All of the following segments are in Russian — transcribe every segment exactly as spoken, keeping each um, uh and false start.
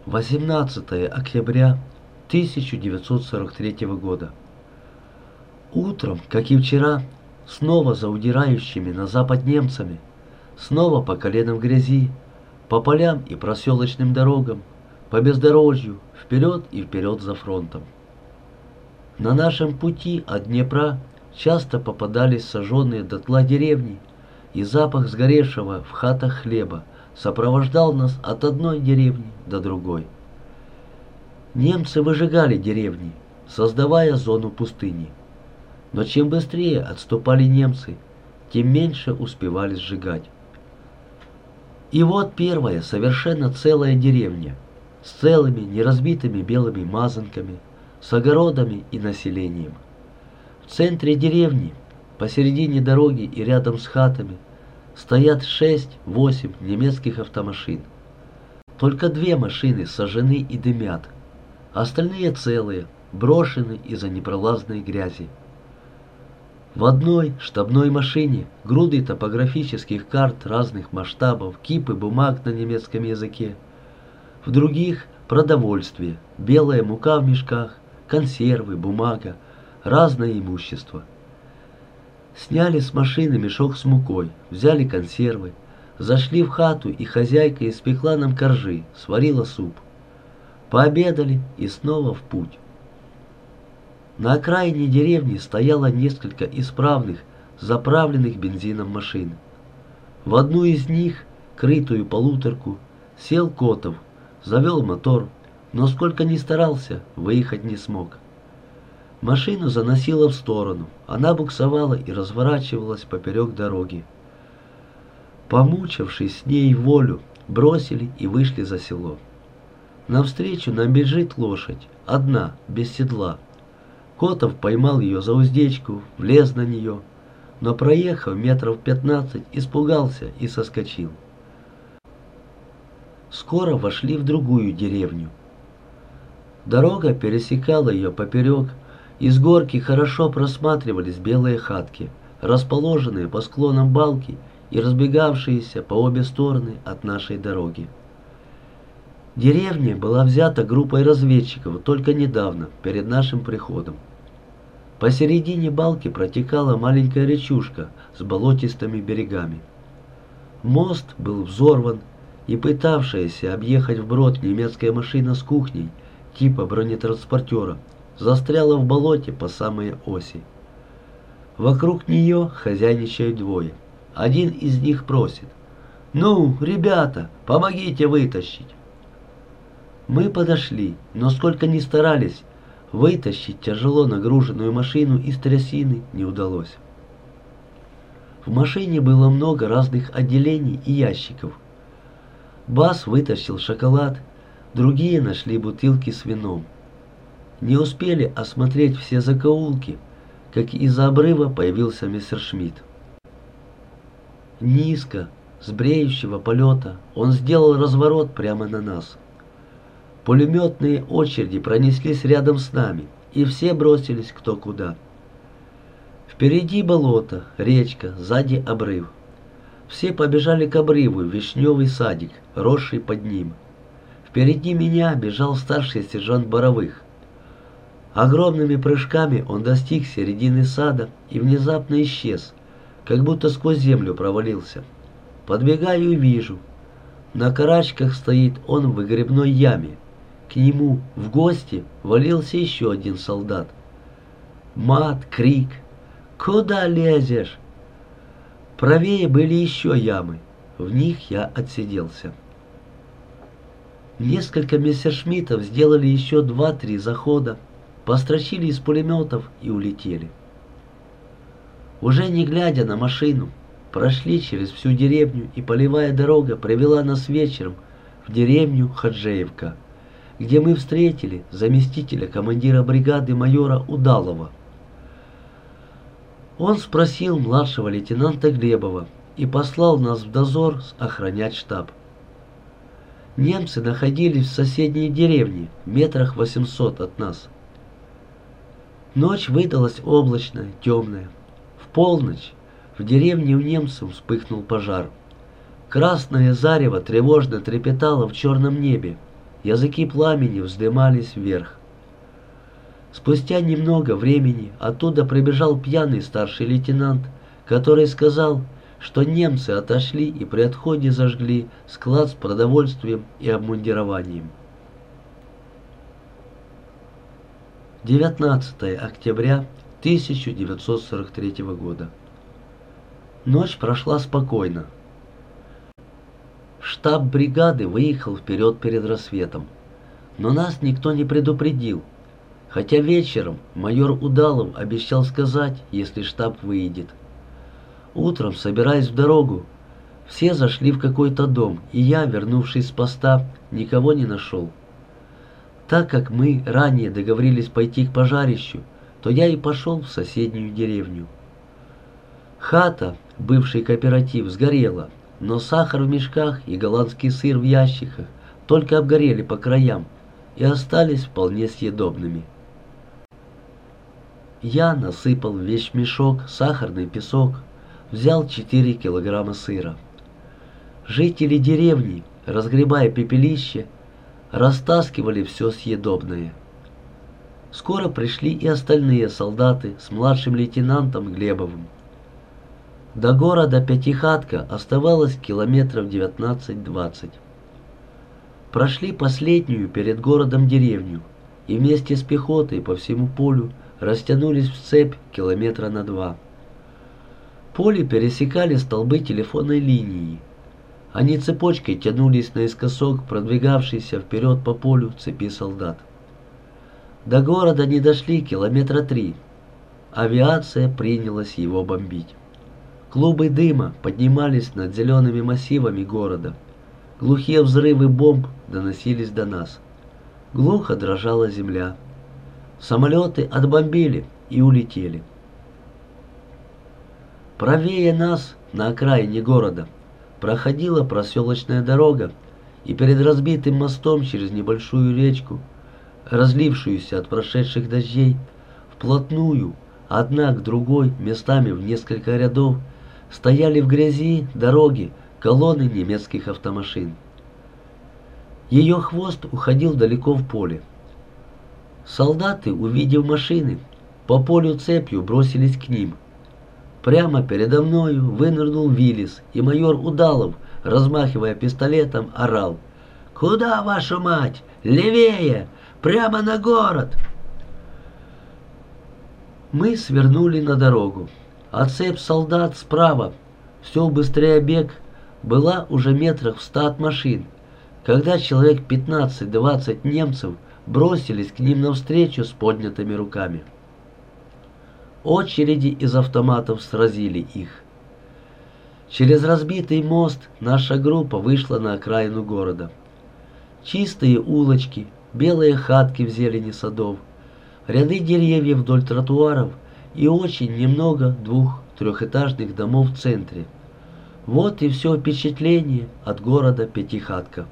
восемнадцатое октября тысяча девятьсот сорок третьего года. Утром, как и вчера, снова за удирающими на запад немцами, снова по колено в грязи, по полям и проселочным дорогам, по бездорожью, вперед и вперед за фронтом. На нашем пути от Днепра часто попадались сожженные дотла деревни, и запах сгоревшего в хатах хлеба сопровождал нас от одной деревни до другой. Немцы выжигали деревни, создавая зону пустыни. Но чем быстрее отступали немцы, тем меньше успевали сжигать. И вот первая совершенно целая деревня, с целыми неразбитыми белыми мазанками, с огородами и населением. В центре деревни, посередине дороги и рядом с хатами, стоят шесть-восемь немецких автомашин. Только две машины сожжены и дымят, остальные целые, брошены из-за непролазной грязи. В одной штабной машине груды топографических карт разных масштабов, кипы бумаг на немецком языке. В других продовольствие, белая мука в мешках, консервы, бумага, разное имущество. Сняли с машины мешок с мукой, взяли консервы, зашли в хату, и хозяйка испекла нам коржи, сварила суп. Пообедали и снова в путь. На окраине деревни стояло несколько исправных, заправленных бензином машин. В одну из них, крытую полуторку, сел Котов, завел мотор, но сколько ни старался, выехать не смог. Машину заносило в сторону, она буксовала и разворачивалась поперек дороги. Помучившись с ней волю, бросили и вышли за село. Навстречу нам бежит лошадь, одна, без седла. Котов поймал ее за уздечку, влез на нее, но, проехав метров пятнадцать, испугался и соскочил. Скоро вошли в другую деревню. Дорога пересекала ее поперек, и с горки хорошо просматривались белые хатки, расположенные по склонам балки и разбегавшиеся по обе стороны от нашей дороги. Деревня была взята группой разведчиков только недавно, перед нашим приходом. Посередине балки протекала маленькая речушка с болотистыми берегами. Мост был взорван, и пытавшаяся объехать вброд немецкая машина с кухней, типа бронетранспортера, застряла в болоте по самые оси. Вокруг нее хозяйничают двое. Один из них просит: «Ну, ребята, помогите вытащить». Мы подошли, но сколько ни старались, вытащить тяжело нагруженную машину из трясины не удалось. В машине было много разных отделений и ящиков. Бас вытащил шоколад, другие нашли бутылки с вином. Не успели осмотреть все закоулки, как из-за обрыва появился мессершмитт. Низко, с бреющего полета, он сделал разворот прямо на нас. Пулеметные очереди пронеслись рядом с нами, и все бросились кто куда. Впереди болото, речка, сзади обрыв. Все побежали к обрыву, в вишневый садик, росший под ним. Впереди меня бежал старший сержант Боровых. Огромными прыжками он достиг середины сада и внезапно исчез, как будто сквозь землю провалился. Подбегаю и вижу. На карачках стоит он в выгребной яме. К нему в гости валился еще один солдат. Мат, крик: «Куда лезешь?» Правее были еще ямы. В них я отсиделся. Несколько мессершмиттов сделали еще два-три захода, построчили из пулеметов и улетели. Уже не глядя на машину, прошли через всю деревню, и полевая дорога привела нас вечером в деревню Хаджеевка, где мы встретили заместителя командира бригады майора Удалова. Он спросил младшего лейтенанта Глебова и послал нас в дозор охранять штаб. Немцы находились в соседней деревне, метрах восемьсот от нас. Ночь выдалась облачная, темная. В полночь в деревне у немцев вспыхнул пожар. Красное зарево тревожно трепетало в черном небе, языки пламени вздымались вверх. Спустя немного времени оттуда прибежал пьяный старший лейтенант, который сказал, что немцы отошли и при отходе зажгли склад с продовольствием и обмундированием. девятнадцатое октября тысяча девятьсот сорок третьего года. Ночь прошла спокойно. Штаб бригады выехал вперед перед рассветом, но нас никто не предупредил, хотя вечером майор Удалов обещал сказать, если штаб выйдет. Утром, собираясь в дорогу, все зашли в какой-то дом, и я, вернувшись с поста, никого не нашел. Так как мы ранее договорились пойти к пожарищу, то я и пошел в соседнюю деревню. Хата, бывший кооператив, сгорела, но сахар в мешках и голландский сыр в ящиках только обгорели по краям и остались вполне съедобными. Я насыпал в вещмешок сахарный песок, взял четыре килограмма сыра. Жители деревни, разгребая пепелище, растаскивали все съедобное. Скоро пришли и остальные солдаты с младшим лейтенантом Глебовым. До города Пятихатка оставалось километров девятнадцать-двадцать. Прошли последнюю перед городом деревню и вместе с пехотой по всему полю растянулись в цепь километра на два. Поле пересекали столбы телефонной линии. Они цепочкой тянулись наискосок продвигавшейся вперед по полю цепи солдат. До города не дошли километра три. Авиация принялась его бомбить. Клубы дыма поднимались над зелеными массивами города. Глухие взрывы бомб доносились до нас. Глухо дрожала земля. Самолеты отбомбили и улетели. Правее нас, на окраине города, проходила проселочная дорога, и перед разбитым мостом через небольшую речку, разлившуюся от прошедших дождей, вплотную, одна к другой, местами в несколько рядов, стояли в грязи дороги колонны немецких автомашин. Ее хвост уходил далеко в поле. Солдаты, увидев машины, по полю цепью бросились к ним. Прямо передо мною вынырнул Виллис, и майор Удалов, размахивая пистолетом, орал: «Куда, вашу мать? Левее! Прямо на город!» Мы свернули на дорогу, а цепь солдат справа, все быстрее бег, была уже метрах в ста от машин, когда человек пятнадцать-двадцать немцев бросились к ним навстречу с поднятыми руками. Очереди из автоматов сразили их. Через разбитый мост наша группа вышла на окраину города. Чистые улочки, белые хатки в зелени садов, ряды деревьев вдоль тротуаров и очень немного двух-трехэтажных домов в центре. Вот и все впечатление от города Пятихатка.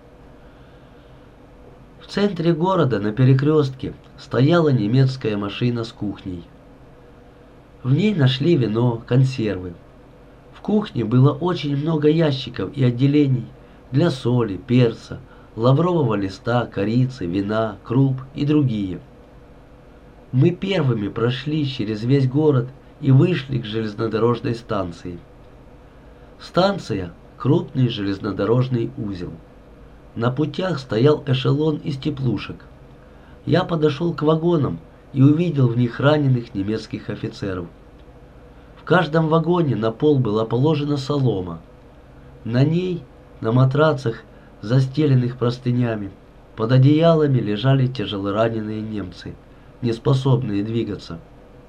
В центре города на перекрестке стояла немецкая машина с кухней. В ней нашли вино, консервы. В кухне было очень много ящиков и отделений для соли, перца, лаврового листа, корицы, вина, круп и другие. Мы первыми прошли через весь город и вышли к железнодорожной станции. Станция – крупный железнодорожный узел. На путях стоял эшелон из теплушек. Я подошел к вагонам и увидел в них раненых немецких офицеров. В каждом вагоне на пол была положена солома. На ней, на матрацах, застеленных простынями, под одеялами лежали тяжелораненые немцы, неспособные двигаться.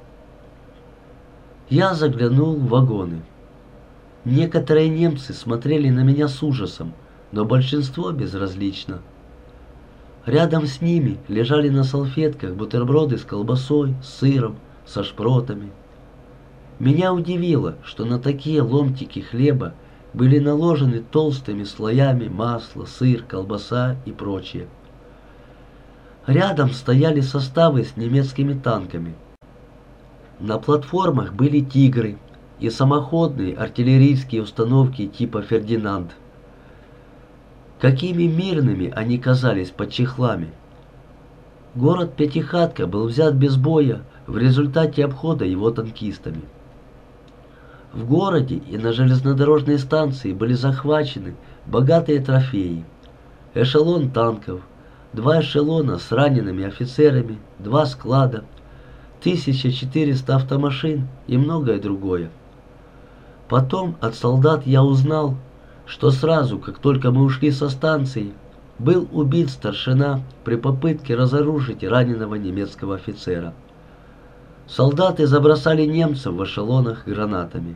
Я заглянул в вагоны. Некоторые немцы смотрели на меня с ужасом, но большинство безразлично. Рядом с ними лежали на салфетках бутерброды с колбасой, с сыром, со шпротами. Меня удивило, что на такие ломтики хлеба были наложены толстыми слоями масло, сыр, колбаса и прочее. Рядом стояли составы с немецкими танками. На платформах были «Тигры» и самоходные артиллерийские установки типа «Фердинанд». какими мирными они казались под чехлами. Город Пятихатка был взят без боя в результате обхода его танкистами. В городе и на железнодорожной станции были захвачены богатые трофеи: эшелон танков, два эшелона с ранеными офицерами, два склада, тысяча четыреста автомашин и многое другое. Потом от солдат я узнал, что сразу, как только мы ушли со станции, был убит старшина при попытке разоружить раненого немецкого офицера. Солдаты забросали немцев в эшелонах гранатами.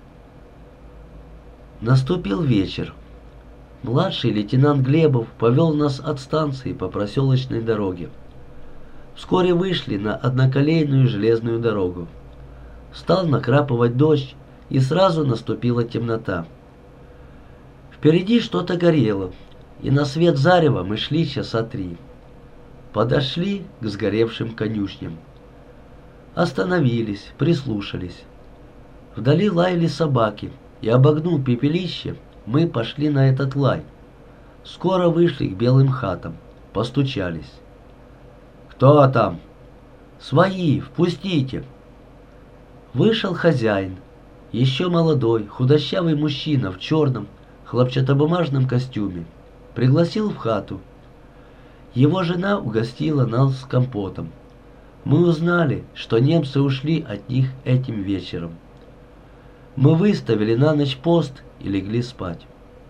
Наступил вечер. Младший лейтенант Глебов повел нас от станции по проселочной дороге. Вскоре вышли на одноколейную железную дорогу. Стал накрапывать дождь, и сразу наступила темнота. Впереди что-то горело, и на свет зарева мы шли часа три. Подошли к сгоревшим конюшням. Остановились, прислушались. Вдали лаяли собаки, и, обогнув пепелище, мы пошли на этот лай. Скоро вышли к белым хатам, постучались. «Кто там?» «Свои, впустите!» Вышел хозяин, еще молодой, худощавый мужчина в черном хлопчатобумажном костюме. Пригласил в хату. Его жена угостила нас компотом. Мы узнали, что немцы ушли от них этим вечером. Мы выставили на ночь пост и легли спать.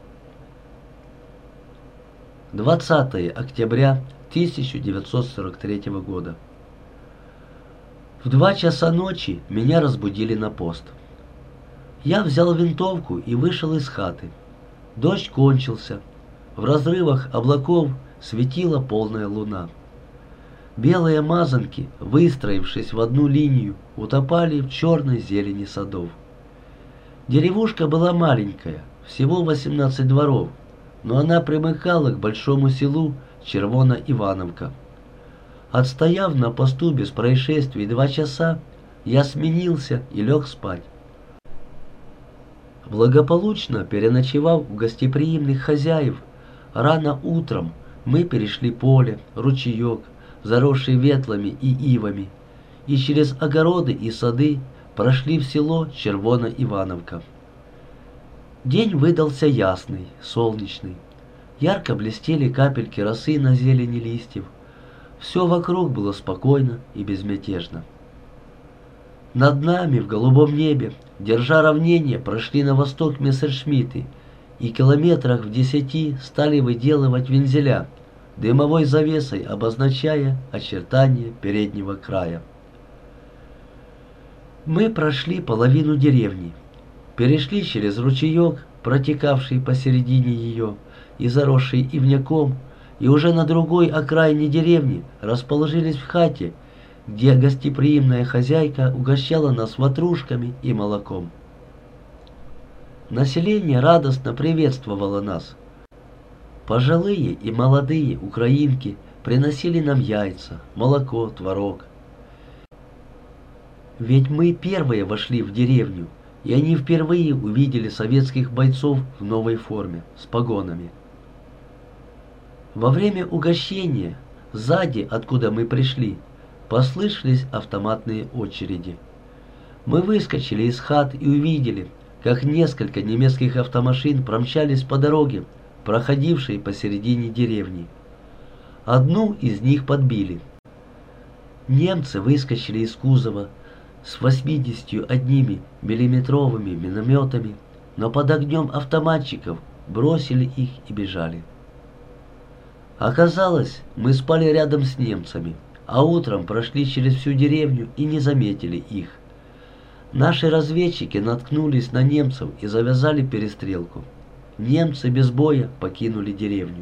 двадцатое октября тысяча девятьсот сорок третьего года. В два часа ночи меня разбудили на пост. Я взял винтовку и вышел из хаты. Дождь кончился. В разрывах облаков светила полная луна. Белые мазанки, выстроившись в одну линию, утопали в черной зелени садов. Деревушка была маленькая, всего восемнадцать дворов, но она примыкала к большому селу Червона-Ивановка. Отстояв на посту без происшествий два часа, я сменился и лег спать. Благополучно переночевав у гостеприимных хозяев, рано утром мы перешли поле, ручеек, заросший ветлами и ивами, и через огороды и сады прошли в село Червона-Ивановка. День выдался ясный, солнечный. Ярко блестели капельки росы на зелени листьев. Все вокруг было спокойно и безмятежно. Над нами в голубом небе, держа равнение, прошли на восток мессершмитты и километрах в десяти стали выделывать вензеля, дымовой завесой обозначая очертания переднего края. Мы прошли половину деревни, перешли через ручеек, протекавший посередине ее и заросший ивняком, и уже на другой окраине деревни расположились в хате, где гостеприимная хозяйка угощала нас ватрушками и молоком. Население радостно приветствовало нас. Пожилые и молодые украинки приносили нам яйца, молоко, творог. Ведь мы первые вошли в деревню, и они впервые увидели советских бойцов в новой форме, с погонами. Во время угощения, сзади, откуда мы пришли, послышались автоматные очереди. Мы выскочили из хат и увидели, как несколько немецких автомашин промчались по дороге, проходившей посередине деревни. Одну из них подбили. Немцы выскочили из кузова с восьмидесятью одними миллиметровыми минометами, но под огнем автоматчиков бросили их и бежали. Оказалось, мы спали рядом с немцами, а утром прошли через всю деревню и не заметили их. Наши разведчики наткнулись на немцев и завязали перестрелку. Немцы без боя покинули деревню.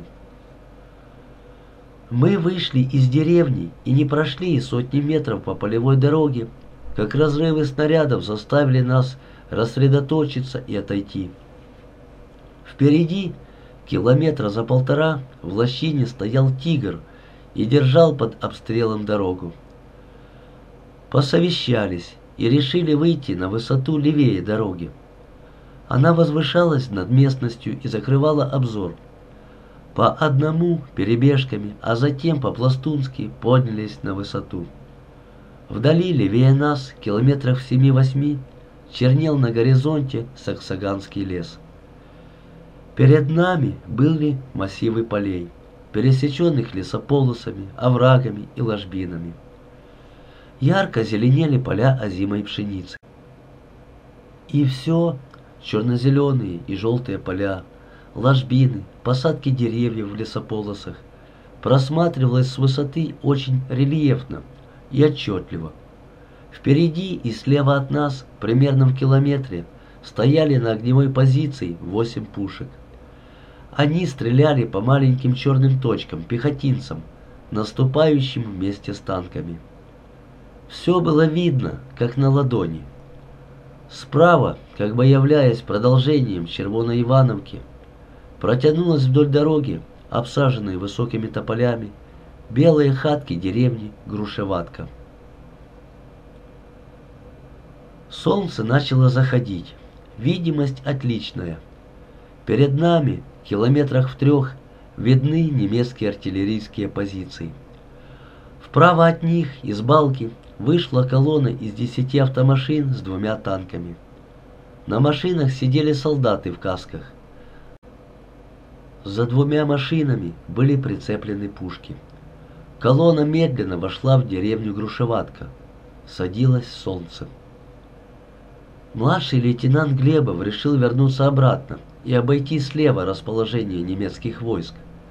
Мы вышли из деревни и не прошли и сотни метров по полевой дороге, как разрывы снарядов заставили нас рассредоточиться и отойти. Впереди, километра за полтора, в лощине стоял «Тигр» и держал под обстрелом дорогу. Посовещались и решили выйти на высоту левее дороги. Она возвышалась над местностью и закрывала обзор. По одному перебежками, а затем по-пластунски поднялись на высоту. Вдали, левее нас, километрах в семи-восьми, чернел на горизонте Саксаганский лес. Перед нами были массивы полей, пересеченных лесополосами, оврагами и ложбинами. Ярко зеленели поля озимой пшеницы. И все черно-зеленые и желтые поля, ложбины, посадки деревьев в лесополосах просматривалось с высоты очень рельефно и отчетливо. Впереди и слева от нас, примерно в километре, стояли на огневой позиции восемь пушек. Они стреляли по маленьким черным точкам, пехотинцам, наступающим вместе с танками. Все было видно, как на ладони. Справа, как бы являясь продолжением Червоной Ивановки, протянулась вдоль дороги, обсаженной высокими тополями, белые хатки деревни Грушеватка. Солнце начало заходить, видимость отличная. Перед нами, километрах в трех, видны немецкие артиллерийские позиции. Вправо от них, из балки, вышла колонна из десяти автомашин с двумя танками. На машинах сидели солдаты в касках. За двумя машинами были прицеплены пушки. Колонна медленно вошла в деревню Грушеватка. Садилось солнце. Младший лейтенант Глебов решил вернуться обратно и обойти слева расположение немецких войск.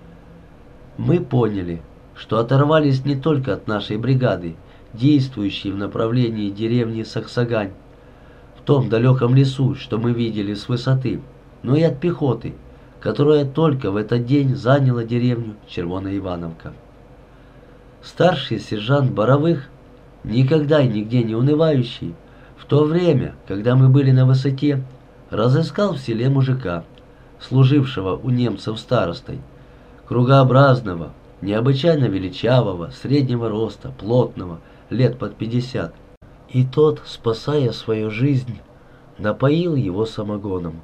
Мы поняли, что оторвались не только от нашей бригады, действующей в направлении деревни Саксагань, в том далеком лесу, что мы видели с высоты, но и от пехоты, которая только в этот день заняла деревню Червоная Ивановка. Старший сержант Боровых, никогда и нигде не унывающий, в то время, когда мы были на высоте, разыскал в селе мужика, служившего у немцев старостой, кругообразного, необычайно величавого, среднего роста, плотного, лет под пятьдесят. И тот, спасая свою жизнь, напоил его самогоном.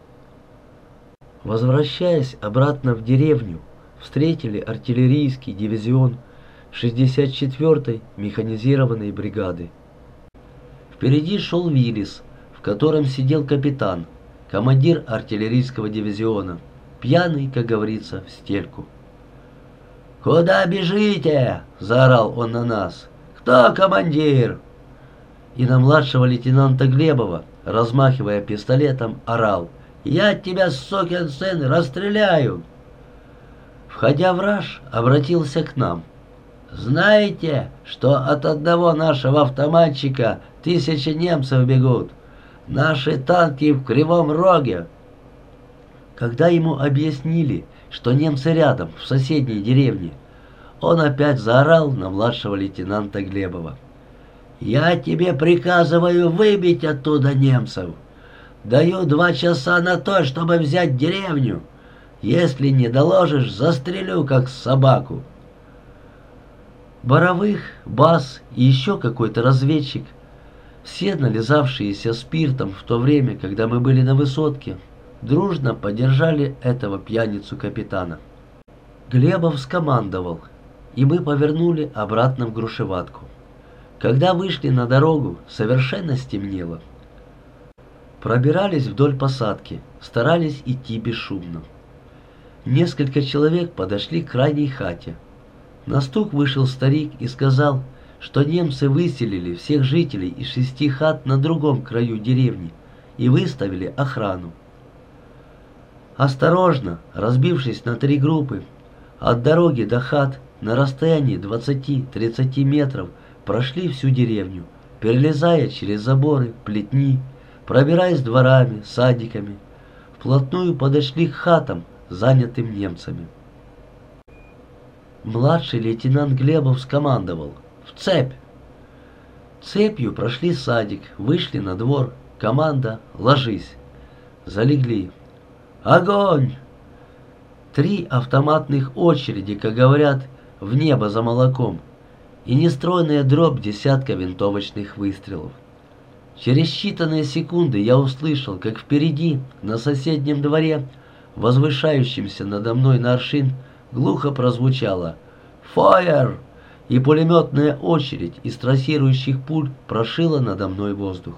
Возвращаясь обратно в деревню, встретили артиллерийский дивизион шестьдесят четвёртой механизированной бригады. Впереди шел Виллис, в котором сидел капитан, командир артиллерийского дивизиона, пьяный, как говорится, в стельку. «Куда бежите?» – заорал он на нас. «Кто командир?» И на младшего лейтенанта Глебова, размахивая пистолетом, орал: «Я тебя, сукин сын, расстреляю!» Входя в раж, обратился к нам: «Знаете, что от одного нашего автоматчика тысячи немцев бегут? Наши танки в Кривом Роге!» Когда ему объяснили, что немцы рядом, в соседней деревне, он опять заорал на младшего лейтенанта Глебова: «Я тебе приказываю выбить оттуда немцев! Даю два часа на то, чтобы взять деревню! Если не доложишь, застрелю, как собаку!» Боровых, Бас и еще какой-то разведчик, все нализавшиеся спиртом в то время, когда мы были на высотке, дружно поддержали этого пьяницу-капитана. Глебов скомандовал, и мы повернули обратно в Грушеватку. Когда вышли на дорогу, совершенно стемнело. Пробирались вдоль посадки, старались идти бесшумно. Несколько человек подошли к крайней хате. На стук вышел старик и сказал, что немцы выселили всех жителей из шести хат на другом краю деревни и выставили охрану. Осторожно, разбившись на три группы, от дороги до хат на расстоянии двадцати-тридцати метров прошли всю деревню, перелезая через заборы, плетни, пробираясь дворами, садиками, вплотную подошли к хатам, занятым немцами. Младший лейтенант Глебов скомандовал: «В цепь!» Цепью прошли садик, вышли на двор, команда: «Ложись!» Залегли. «Огонь!» Три автоматных очереди, как говорят, в небо за молоком, и нестройная дробь десятка винтовочных выстрелов. Через считанные секунды я услышал, как впереди, на соседнем дворе, возвышающемся надо мной на аршин, глухо прозвучало «Фаер!», и пулеметная очередь из трассирующих пуль прошила надо мной воздух.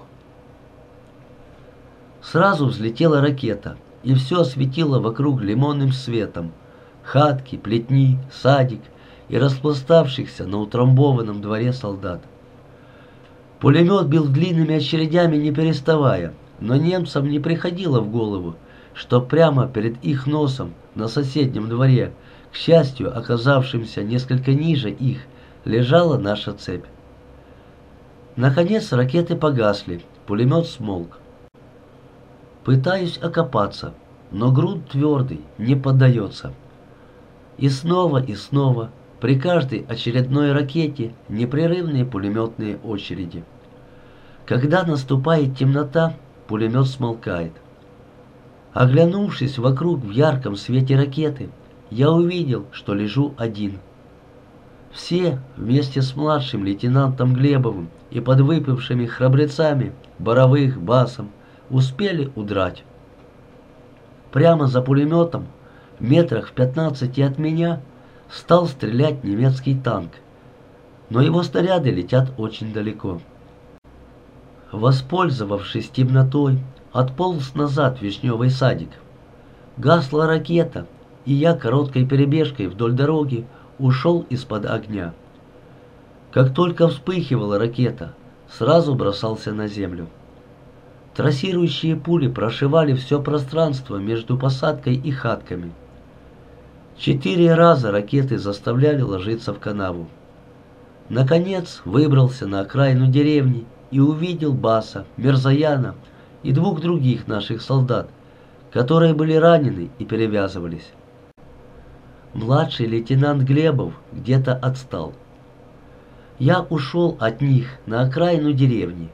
Сразу взлетела ракета, и все осветило вокруг лимонным светом. Хатки, плетни, садик и распластавшихся на утрамбованном дворе солдат. Пулемет бил длинными очередями, не переставая, но немцам не приходило в голову, что прямо перед их носом на соседнем дворе, к счастью, оказавшимся несколько ниже их, лежала наша цепь. Наконец ракеты погасли, пулемет смолк. Пытаюсь окопаться, но грунт твердый, не поддается. И снова и снова, при каждой очередной ракете, непрерывные пулеметные очереди. Когда наступает темнота, пулемет смолкает. Оглянувшись вокруг в ярком свете ракеты, я увидел, что лежу один. Все, вместе с младшим лейтенантом Глебовым и подвыпившими храбрецами, Боровых, Басом, успели удрать. Прямо за пулеметом, метрах в пятнадцати от меня, стал стрелять немецкий танк, но его снаряды летят очень далеко. Воспользовавшись темнотой, отполз назад в вишневый садик. Гасла ракета, и я короткой перебежкой вдоль дороги ушел из-под огня. Как только вспыхивала ракета, сразу бросался на землю. Трассирующие пули прошивали все пространство между посадкой и хатками. Четыре раза ракеты заставляли ложиться в канаву. Наконец выбрался на окраину деревни и увидел Баса, Мерзаяна и двух других наших солдат, которые были ранены и перевязывались. Младший лейтенант Глебов где-то отстал. Я ушел от них на окраину деревни.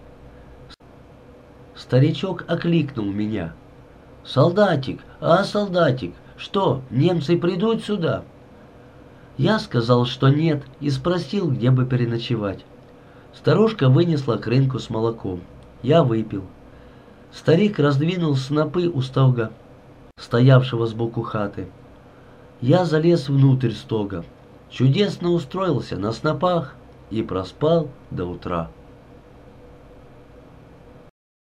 Старичок окликнул меня. «Солдатик, а, солдатик, что, немцы придут сюда?» Я сказал, что нет, и спросил, где бы переночевать. Старушка вынесла крынку с молоком. Я выпил. Старик раздвинул снопы у стога, стоявшего сбоку хаты. Я залез внутрь стога, чудесно устроился на снопах и проспал до утра.